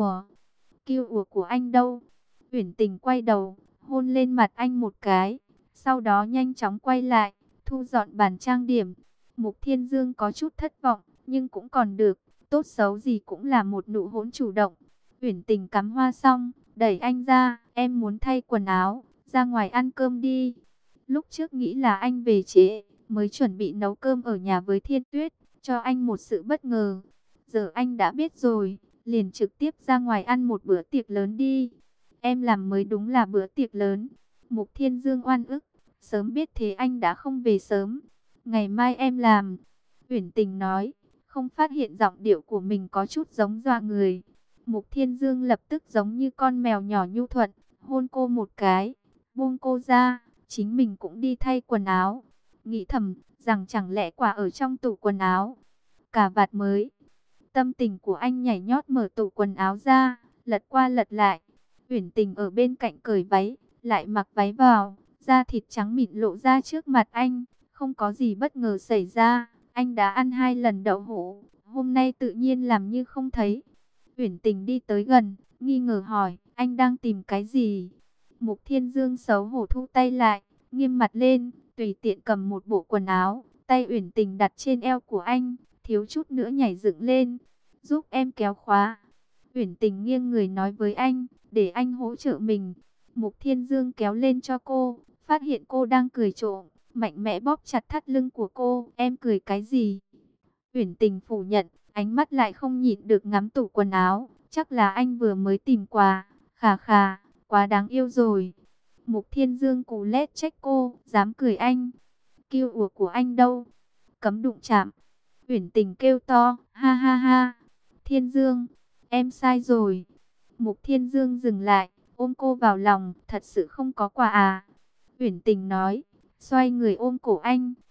Speaker 1: kiêu ủa của anh đâu? Uyển Tình quay đầu, hôn lên mặt anh một cái, sau đó nhanh chóng quay lại, thu dọn bàn trang điểm. Mục Thiên Dương có chút thất vọng, nhưng cũng còn được, tốt xấu gì cũng là một nụ hôn chủ động. Uyển Tình cắm hoa xong, đẩy anh ra, em muốn thay quần áo, ra ngoài ăn cơm đi. Lúc trước nghĩ là anh về trễ, mới chuẩn bị nấu cơm ở nhà với Thiên Tuyết, cho anh một sự bất ngờ. Giờ anh đã biết rồi, liền trực tiếp ra ngoài ăn một bữa tiệc lớn đi. Em làm mới đúng là bữa tiệc lớn. Mục Thiên Dương oan ức, sớm biết thế anh đã không về sớm. Ngày mai em làm. Uyển Tình nói, không phát hiện giọng điệu của mình có chút giống dọa người. Mục Thiên Dương lập tức giống như con mèo nhỏ nhu thuận, hôn cô một cái, buông cô ra, chính mình cũng đi thay quần áo. Nghĩ thầm rằng chẳng lẽ quà ở trong tủ quần áo, cà vạt mới. Tâm tình của anh nhảy nhót mở tủ quần áo ra, lật qua lật lại. Uyển Tình ở bên cạnh cởi váy, lại mặc váy vào, da thịt trắng mịn lộ ra trước mặt anh. Không có gì bất ngờ xảy ra, anh đã ăn 2 lần đậu hũ, hôm nay tự nhiên làm như không thấy. Uyển Tình đi tới gần, nghi ngờ hỏi, anh đang tìm cái gì? Mục Thiên Dương xấu hổ thu tay lại, nghiêm mặt lên, tùy tiện cầm một bộ quần áo, tay Uyển Tình đặt trên eo của anh, thiếu chút nữa nhảy dựng lên, giúp em kéo khóa. Uyển Tình nghiêng người nói với anh, để anh hỗ trợ mình. Mục Thiên Dương kéo lên cho cô, phát hiện cô đang cười trộm, mạnh mẽ bóp chặt thắt lưng của cô. Em cười cái gì? Uyển Tình phủ nhận, ánh mắt lại không nhịn được ngắm tủ quần áo. Chắc là anh vừa mới tìm quà, khà khà, quá đáng yêu rồi. Mục Thiên Dương cú lét trách cô, dám cười anh. Kiêu ủa của anh đâu? Cấm đụng chạm. Uyển Tình kêu to, ha ha ha. Thiên Dương, em sai rồi. Mục Thiên Dương dừng lại, ôm cô vào lòng, thật sự không có quà à? Uyển Tình nói, xoay người ôm cổ anh,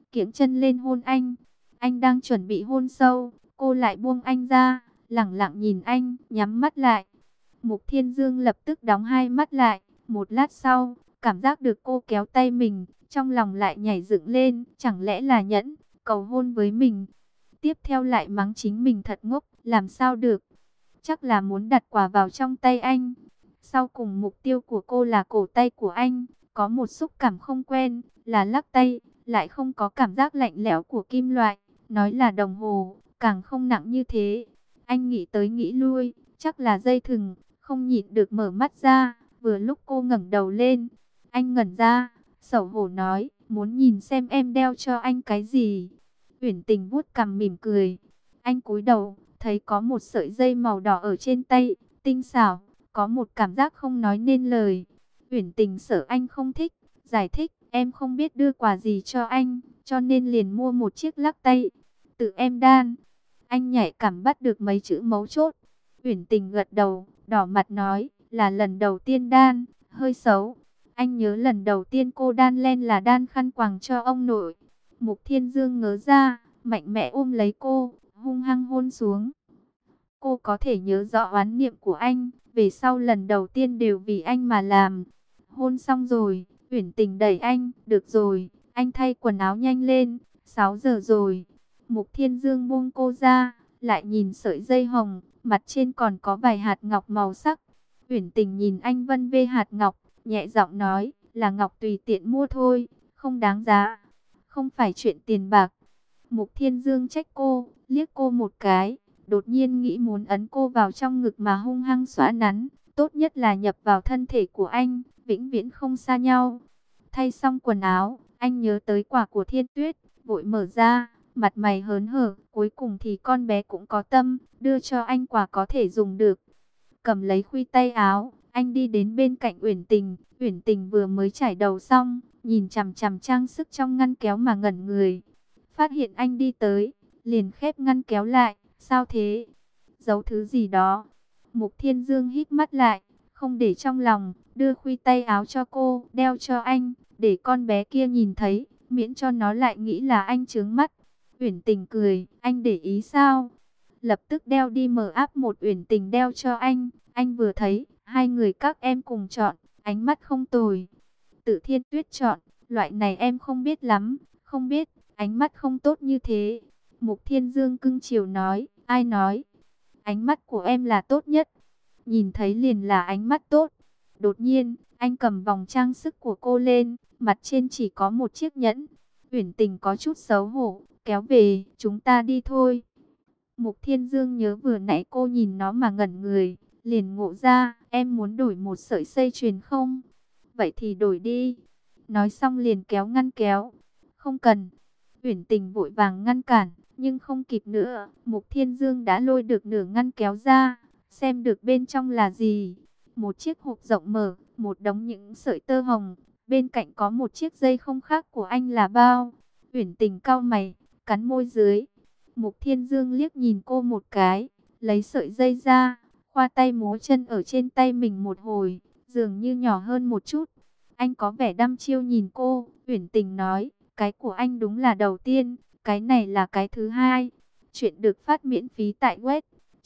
Speaker 1: kiễng chân lên hôn anh. Anh đang chuẩn bị hôn sâu, cô lại buông anh ra, lẳng lặng nhìn anh, nhắm mắt lại. Mục Thiên Dương lập tức đóng hai mắt lại. Một lát sau, cảm giác được cô kéo tay mình, trong lòng lại nhảy dựng lên, chẳng lẽ là nhẫn, cầu hôn với mình. Tiếp theo lại mắng chính mình thật ngốc, làm sao được. Chắc là muốn đặt quà vào trong tay anh. Sau cùng mục tiêu của cô là cổ tay của anh, có một xúc cảm không quen, là lắc tay, lại không có cảm giác lạnh lẽo của kim loại. Nói là đồng hồ, càng không nặng như thế. Anh nghĩ tới nghĩ lui, chắc là dây thừng, không nhịn được mở mắt ra. Vừa lúc cô ngẩng đầu lên, anh ngẩn ra, xấu hổ nói, muốn nhìn xem em đeo cho anh cái gì. Uyển Tình vuốt cằm mỉm cười. Anh cúi đầu, thấy có một sợi dây màu đỏ ở trên tay, tinh xảo, có một cảm giác không nói nên lời. Uyển Tình sợ anh không thích, giải thích, em không biết đưa quà gì cho anh, cho nên liền mua một chiếc lắc tay. Tự em đan. Anh nhạy cảm bắt được mấy chữ mấu chốt. Uyển Tình gật đầu, đỏ mặt nói, là lần đầu tiên đan, hơi xấu. Anh nhớ lần đầu tiên cô đan len là đan khăn quàng cho ông nội. Mục Thiên Dương ngớ ra, mạnh mẽ ôm lấy cô, hung hăng hôn xuống. Cô có thể nhớ rõ oán niệm của anh, về sau lần đầu tiên đều vì anh mà làm. Hôn xong rồi, Uyển Tình đẩy anh, được rồi, anh thay quần áo nhanh lên, 6 giờ rồi. Mục Thiên Dương buông cô ra, lại nhìn sợi dây hồng, mặt trên còn có vài hạt ngọc màu sắc. Uyển Tình nhìn anh vân vê hạt ngọc, nhẹ giọng nói, là ngọc tùy tiện mua thôi, không đáng giá, không phải chuyện tiền bạc. Mục Thiên Dương trách cô, liếc cô một cái, đột nhiên nghĩ muốn ấn cô vào trong ngực mà hung hăng xõa nắn, tốt nhất là nhập vào thân thể của anh, vĩnh viễn không xa nhau. Thay xong quần áo, anh nhớ tới quà của Thiên Tuyết, vội mở ra, mặt mày hớn hở, cuối cùng thì con bé cũng có tâm, đưa cho anh quà có thể dùng được. Cầm lấy khuy tay áo, anh đi đến bên cạnh Uyển Tình. Uyển Tình vừa mới chải đầu xong, nhìn chằm chằm trang sức trong ngăn kéo mà ngẩn người. Phát hiện anh đi tới, liền khép ngăn kéo lại. Sao thế? Giấu thứ gì đó? Mục Thiên Dương hít mắt lại, không để trong lòng, đưa khuy tay áo cho cô, đeo cho anh, để con bé kia nhìn thấy, miễn cho nó lại nghĩ là anh trướng mắt. Uyển Tình cười, anh để ý sao? Lập tức đeo đi mở áp một. Uyển Tình đeo cho anh vừa thấy, hai người các em cùng chọn, ánh mắt không tồi. Tự Thiên Tuyết chọn, loại này em không biết lắm, không biết, ánh mắt không tốt như thế. Mục Thiên Dương cưng chiều nói, ai nói? Ánh mắt của em là tốt nhất, nhìn thấy liền là ánh mắt tốt. Đột nhiên, anh cầm vòng trang sức của cô lên, mặt trên chỉ có một chiếc nhẫn. Uyển Tình có chút xấu hổ, kéo về, chúng ta đi thôi. Mục Thiên Dương nhớ vừa nãy cô nhìn nó mà ngẩn người, liền ngộ ra, em muốn đổi một sợi dây chuyền không? Vậy thì đổi đi. Nói xong liền kéo ngăn kéo. Không cần. Uyển Tình vội vàng ngăn cản, nhưng không kịp nữa. Mục Thiên Dương đã lôi được nửa ngăn kéo ra, xem được bên trong là gì. Một chiếc hộp rộng mở, một đống những sợi tơ hồng. Bên cạnh có một chiếc dây không khác của anh là bao. Uyển Tình cau mày, cắn môi dưới. Mục Thiên Dương liếc nhìn cô một cái, lấy sợi dây ra, khoa tay múa chân ở trên tay mình một hồi, dường như nhỏ hơn một chút. Anh có vẻ đăm chiêu nhìn cô. Uyển Tình nói, cái của anh đúng là đầu tiên, cái này là cái thứ hai. Chuyện được phát miễn phí tại web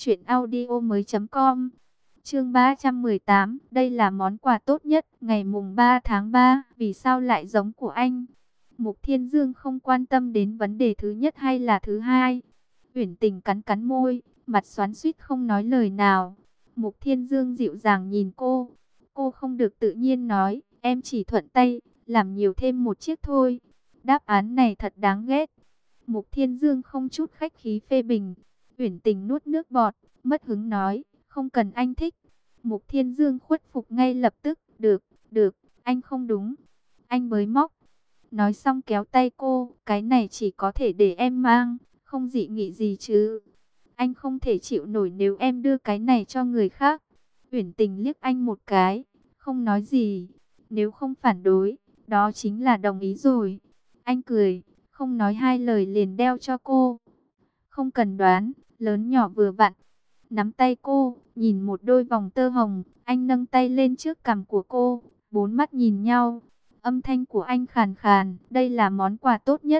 Speaker 1: truyệnaudiomoi.com. Chương 318, đây là món quà tốt nhất ngày mùng 3 tháng 3, vì sao lại giống của anh? Mục Thiên Dương không quan tâm đến vấn đề thứ nhất hay là thứ hai. Uyển Tình cắn cắn môi, mặt xoắn xuýt không nói lời nào. Mục Thiên Dương dịu dàng nhìn cô. Cô không được tự nhiên nói, em chỉ thuận tay, làm nhiều thêm một chiếc thôi. Đáp án này thật đáng ghét. Mục Thiên Dương không chút khách khí phê bình. Uyển Tình nuốt nước bọt, mất hứng nói, không cần anh thích. Mục Thiên Dương khuất phục ngay lập tức, được, anh không đúng. Anh mới móc. Nói xong kéo tay cô, cái này chỉ có thể để em mang, không dị nghị gì chứ. Anh không thể chịu nổi nếu em đưa cái này cho người khác. Uyển Tình liếc anh một cái, không nói gì. Nếu không phản đối, đó chính là đồng ý rồi. Anh cười, không nói hai lời liền đeo cho cô. Không cần đoán, lớn nhỏ vừa vặn. Nắm tay cô, nhìn một đôi vòng tơ hồng, anh nâng tay lên trước cằm của cô, bốn mắt nhìn nhau. Âm thanh của anh khàn khàn, đây là món quà tốt nhất.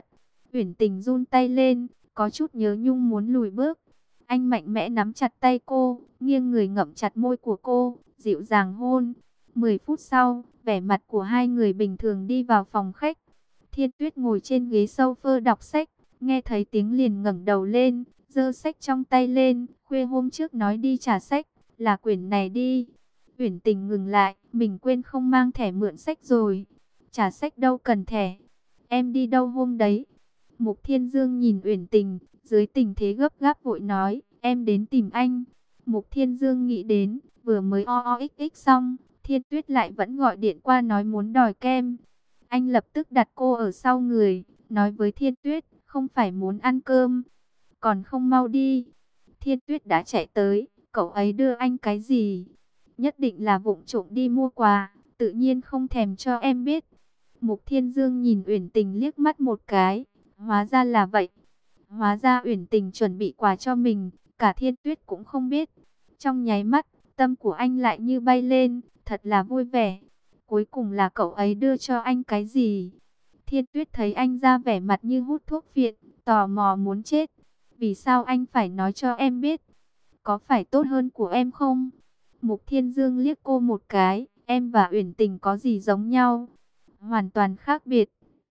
Speaker 1: Uyển Tình run tay lên, có chút nhớ nhung muốn lùi bước. Anh mạnh mẽ nắm chặt tay cô, nghiêng người ngậm chặt môi của cô, dịu dàng hôn. 10 phút sau, vẻ mặt của hai người bình thường đi vào phòng khách. Thiên Tuyết ngồi trên ghế sofa đọc sách, nghe thấy tiếng liền ngẩng đầu lên, giơ sách trong tay lên, khuya hôm trước nói đi trả sách, là quyển này đi. Uyển Tình ngừng lại, mình quên không mang thẻ mượn sách rồi. Trả sách đâu cần thẻ, em đi đâu hôm đấy? Mục Thiên Dương nhìn Uyển Tình, dưới tình thế gấp gáp vội nói, em đến tìm anh. Mục Thiên Dương nghĩ đến, vừa mới OOXX xong, Thiên Tuyết lại vẫn gọi điện qua nói muốn đòi kem. Anh lập tức đặt cô ở sau người, nói với Thiên Tuyết, không phải muốn ăn cơm, còn không mau đi. Thiên Tuyết đã chạy tới, cậu ấy đưa anh cái gì? Nhất định là vụng trộm đi mua quà, tự nhiên không thèm cho em biết. Mục Thiên Dương nhìn Uyển Tình liếc mắt một cái, hóa ra là vậy. Hóa ra Uyển Tình chuẩn bị quà cho mình, cả Thiên Tuyết cũng không biết. Trong nháy mắt, tâm của anh lại như bay lên, thật là vui vẻ. Cuối cùng là cậu ấy đưa cho anh cái gì? Thiên Tuyết thấy anh ra vẻ mặt như hút thuốc phiện, tò mò muốn chết. Vì sao anh phải nói cho em biết? Có phải tốt hơn của em không? Mục Thiên Dương liếc cô một cái, em và Uyển Tình có gì giống nhau? Hoàn toàn khác biệt.